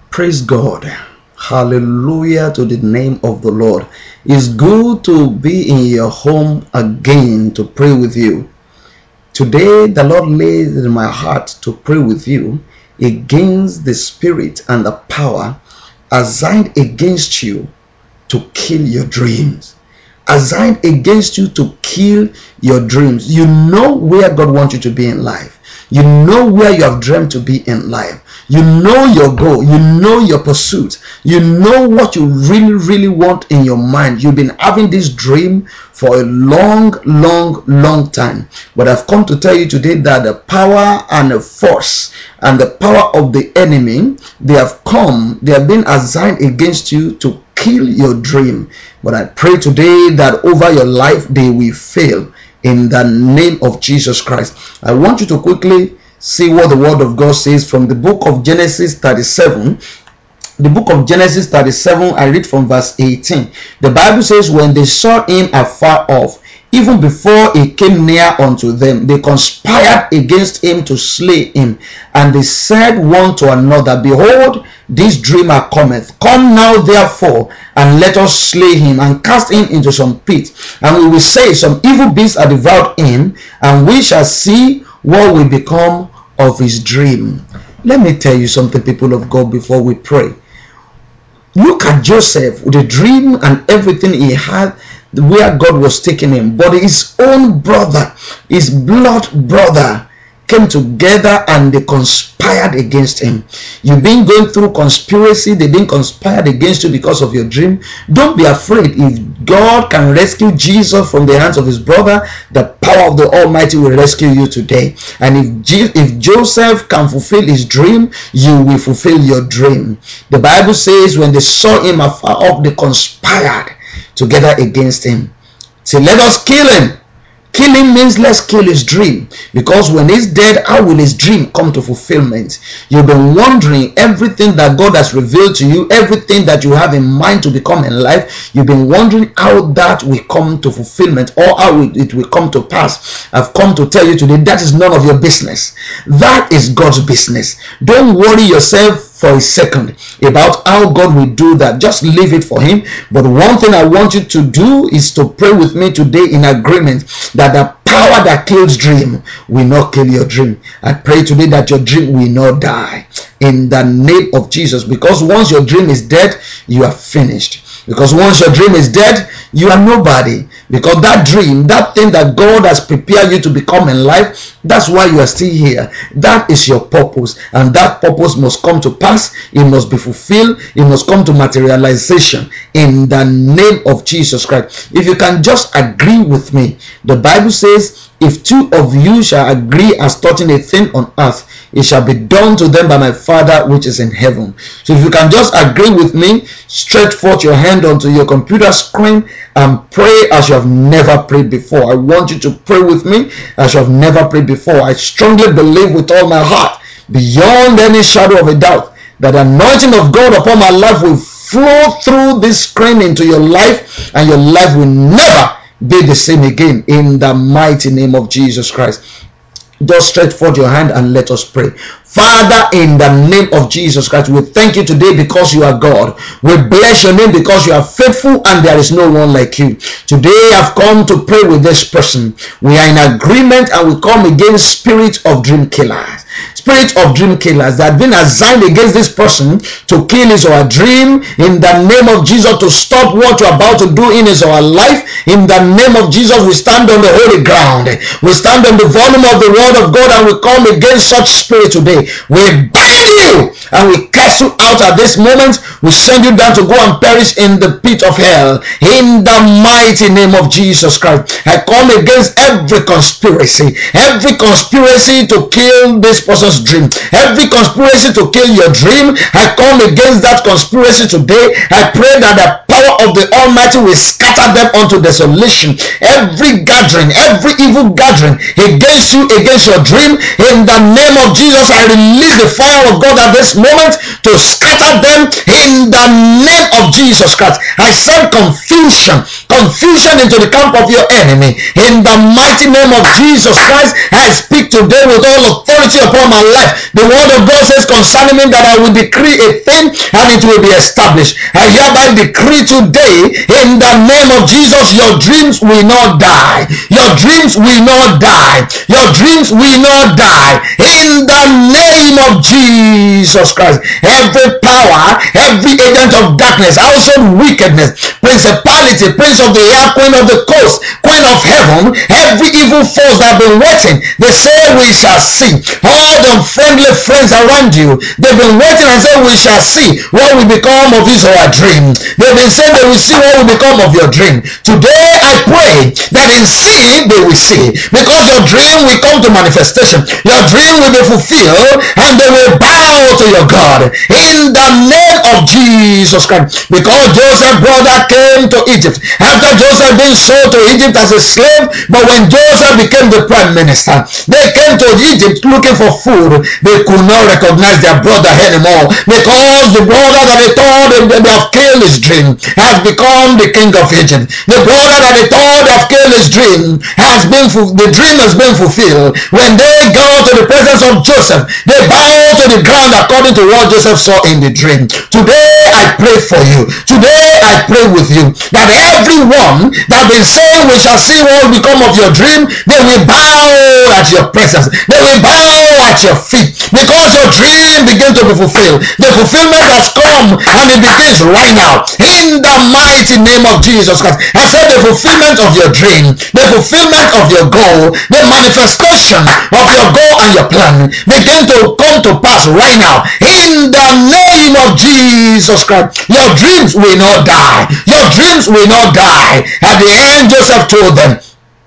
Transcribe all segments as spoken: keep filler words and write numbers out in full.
Praise God. Hallelujah to the name of the Lord. It's good to be in your home again to pray with you. Today, the Lord laid in my heart to pray with you against the spirit and the power assigned against you to kill your dreams. Assigned against you to kill your dreams. You know where God wants you to be in life. You know where you have dreamed to be in life. You know your goal. You know your pursuit. You know what you really, really want in your mind. You've been having this dream for a long, long, long time. But I've come to tell you today that the power and the force and the power of the enemy, they have come, they have been assigned against you to kill your dream. But I pray today that over your life they will fail in the name of Jesus Christ. I want you to quickly see what the word of God says from the book of Genesis thirty-seven. The book of Genesis thirty-seven, I read from verse eighteen. The Bible says, when they saw him afar off, even before he came near unto them, they conspired against him to slay him. And they said one to another, behold, this dreamer cometh. Come now therefore, and let us slay him, and cast him into some pit. And we will say, some evil beasts are devoured him, and we shall see what will become of his dream. Let me tell you something, people of God, before we pray. Look at Joseph with the dream and everything he had, where God was taking him. But his own brother, his blood brother, came together and they conspired against him. You've been going through conspiracy. They've been conspired against you because of your dream. Don't be afraid. If God can rescue Jesus from the hands of his brother, the power of the Almighty will rescue you today. And if, Je- if Joseph can fulfill his dream, you will fulfill your dream. The Bible says when they saw him afar off, they conspired together against him. Say, let us kill him. Killing means let's kill his dream, because when he's dead, how will his dream come to fulfillment? You've been wondering everything that God has revealed to you, everything that you have in mind to become in life. You've been wondering how that will come to fulfillment, or how it will come to pass. I've come to tell you today that is none of your business. That is God's business. Don't worry yourself for a second about how God will do that. Just leave it for him. But one thing I want you to do is to pray with me today in agreement that the power that kills dream will not kill your dream. I pray today that your dream will not die in the name of Jesus, because once your dream is dead, you are finished. Because once your dream is dead, you are nobody. Because that dream, that thing that God has prepared you to become in life, that's why you are still here. That is your purpose, and that purpose must come to pass. It must be fulfilled. It must come to materialization in the name of Jesus Christ. If you can just agree with me, the Bible says, if two of you shall agree as touching a thing on earth, it shall be done to them by my Father which is in heaven. So if you can just agree with me, stretch forth your hand onto your computer screen and pray as you have never prayed before. I want you to pray with me as you have never prayed before. I strongly believe with all my heart, beyond any shadow of a doubt, that the anointing of God upon my life will flow through this screen into your life, and your life will never be the same again, in the mighty name of Jesus Christ. Just stretch forth your hand and let us pray. Father, in the name of Jesus Christ, we thank you today because you are God. We bless your name because you are faithful and there is no one like you. Today I've come to pray with this person. We are in agreement and we come against spirit of dream killers. Spirit of dream killers that have been assigned against this person to kill his or her dream, in the name of Jesus, to stop what you're about to do in his or her life. In the name of Jesus, we stand on the holy ground. We stand on the volume of the word of God and we come against such spirit today. We bind you and we cast you out at this moment. We send you down to go and perish in the pit of hell. In the mighty name of Jesus Christ, I come against every conspiracy, every conspiracy to kill this person's dream, every conspiracy to kill your dream. I come against that conspiracy today. I pray that the power of the Almighty will scatter them unto desolation. Every gathering, every evil gathering against you, against your dream, in the name of Jesus, I release the fire of God at this moment to scatter them in the name of Jesus Christ. I send confusion, confusion into the camp of your enemy. In the mighty name of Jesus Christ, I speak today with all authority upon my life. The word of God says concerning me that I will decree a thing and it will be established. I hereby decree today in the name of Jesus, your dreams will not die. Your dreams will not die. Your dreams will not die. In the name of Jesus Christ, every power, every agent of darkness, household wickedness, principality, prince of the air, queen of the coast, queen of heaven, every evil force that have been waiting, they say we shall see. All the friendly friends around you, they've been waiting and say we shall see what will become of his or her dream. They've been saying they will see what will become of your dream. Today I pray that in seeing they will see, because your dream will come to manifestation. Your dream will be fulfilled and they will bow to your God in the name of Jesus Christ. Because Joseph's brother came to Egypt after Joseph being sold to Egypt as a slave, but when Joseph became the prime minister, they came to Egypt looking for food. They could not recognize their brother anymore, because the brother that they thought they, they have killed his dream has become the king of Egypt. The brother that they thought they have killed his dream has been, the dream has been fulfilled. When they go to the presence of Joseph, they bow to the ground according to what Joseph saw in the dream. Today I pray for you. Today I pray with you that everyone that been saying we shall see what will become of your dream, they will bow at your presence. They will bow at your feet, because your dream begins to be fulfilled. The fulfillment has come and it begins right now in the mighty name of Jesus Christ. I said the fulfillment of your dream, the fulfillment of your goal, the manifestation of your goal and your plan begin to come to pass right now in the name of Jesus Christ. Your dreams will not die. Your dreams will not die. At the end, Joseph told them,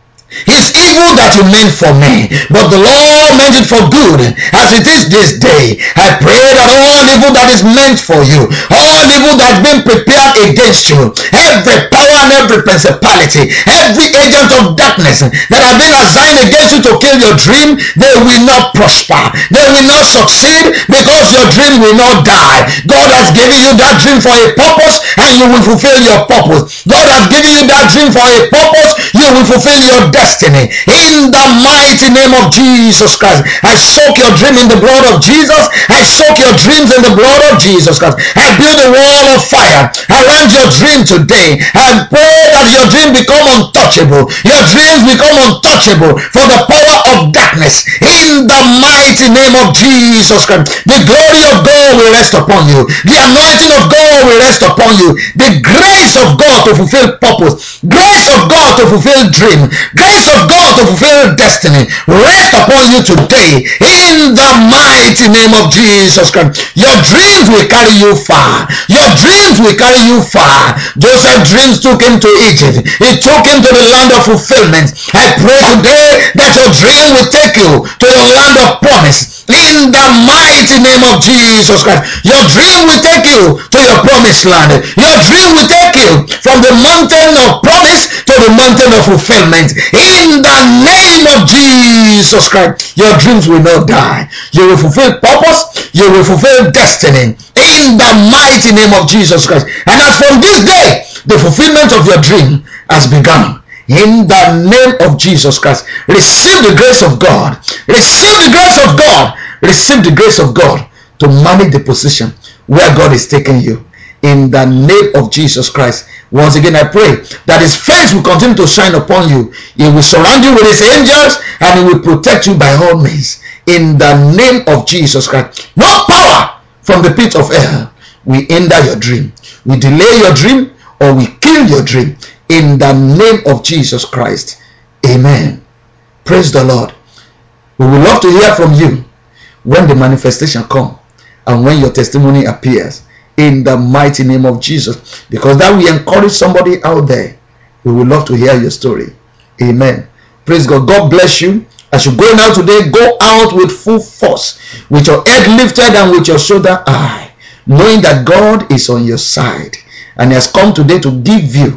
it's evil that you meant for me, but the Lord meant it for good, as it is this day. I pray that all evil that is meant for you, all evil that has been prepared against you, every power and every principality, every agent of darkness that have been assigned against you to kill your dream, they will not prosper. They will not succeed, because your dream will not die. God has given you that dream for a purpose, and you will fulfill your purpose. God has given you that dream for a purpose, you will fulfill your destiny in the mighty name of Jesus Christ. I soak your dream in the blood of Jesus. I soak your dreams in the blood of Jesus Christ. I build a wall of fire around your dream today. I pray that your dream become untouchable. Your dreams become untouchable for the power of darkness in the mighty name of Jesus Christ. The glory of God will rest upon you. The anointing of God will rest upon you. The grace of God to fulfill purpose. Grace of God to fulfill dream. Grace of God to fulfill destiny rest upon you today in the mighty name of Jesus Christ. Your dreams will carry you far. Your dreams will carry you far. Joseph's dreams took him to Egypt. It took him to the land of fulfillment. I pray today that your dream will take you to your land of promise in the mighty name of Jesus Christ. Your dream will take you to your promised land. Your dream will take you from the mountain of promise to the mountain of fulfillment in the name of Jesus Christ. Your dreams will not die. You will fulfill purpose. You will fulfill destiny in the mighty name of Jesus Christ. And as from this day, the fulfillment of your dream has begun. In the name of Jesus Christ, receive the grace of God. Receive the grace of God. Receive the grace of God to manage the position where God is taking you. In the name of Jesus Christ. Once again, I pray that his face will continue to shine upon you. He will surround you with his angels, and he will protect you by all means. In the name of Jesus Christ. No power from the pit of hell will hinder your dream, will delay your dream, or will kill your dream. In the name of Jesus Christ. Amen. Praise the Lord. We would love to hear from you when the manifestation comes and when your testimony appears. In the mighty name of Jesus. Because that will encourage somebody out there. We would love to hear your story. Amen. Praise God. God bless you. As you go now today, go out with full force, with your head lifted and with your shoulder high, knowing that God is on your side and he has come today to give you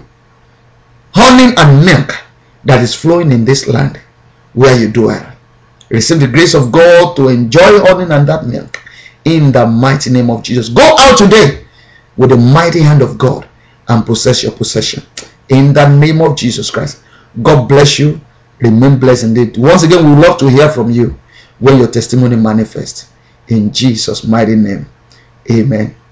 honey and milk that is flowing in this land where you dwell. Receive the grace of God to enjoy honey and that milk in the mighty name of Jesus. Go out today with the mighty hand of God and possess your possession in the name of Jesus Christ. God bless you. Remain blessed indeed. Once again, we would love to hear from you. when your testimony manifests. In Jesus' mighty name, amen.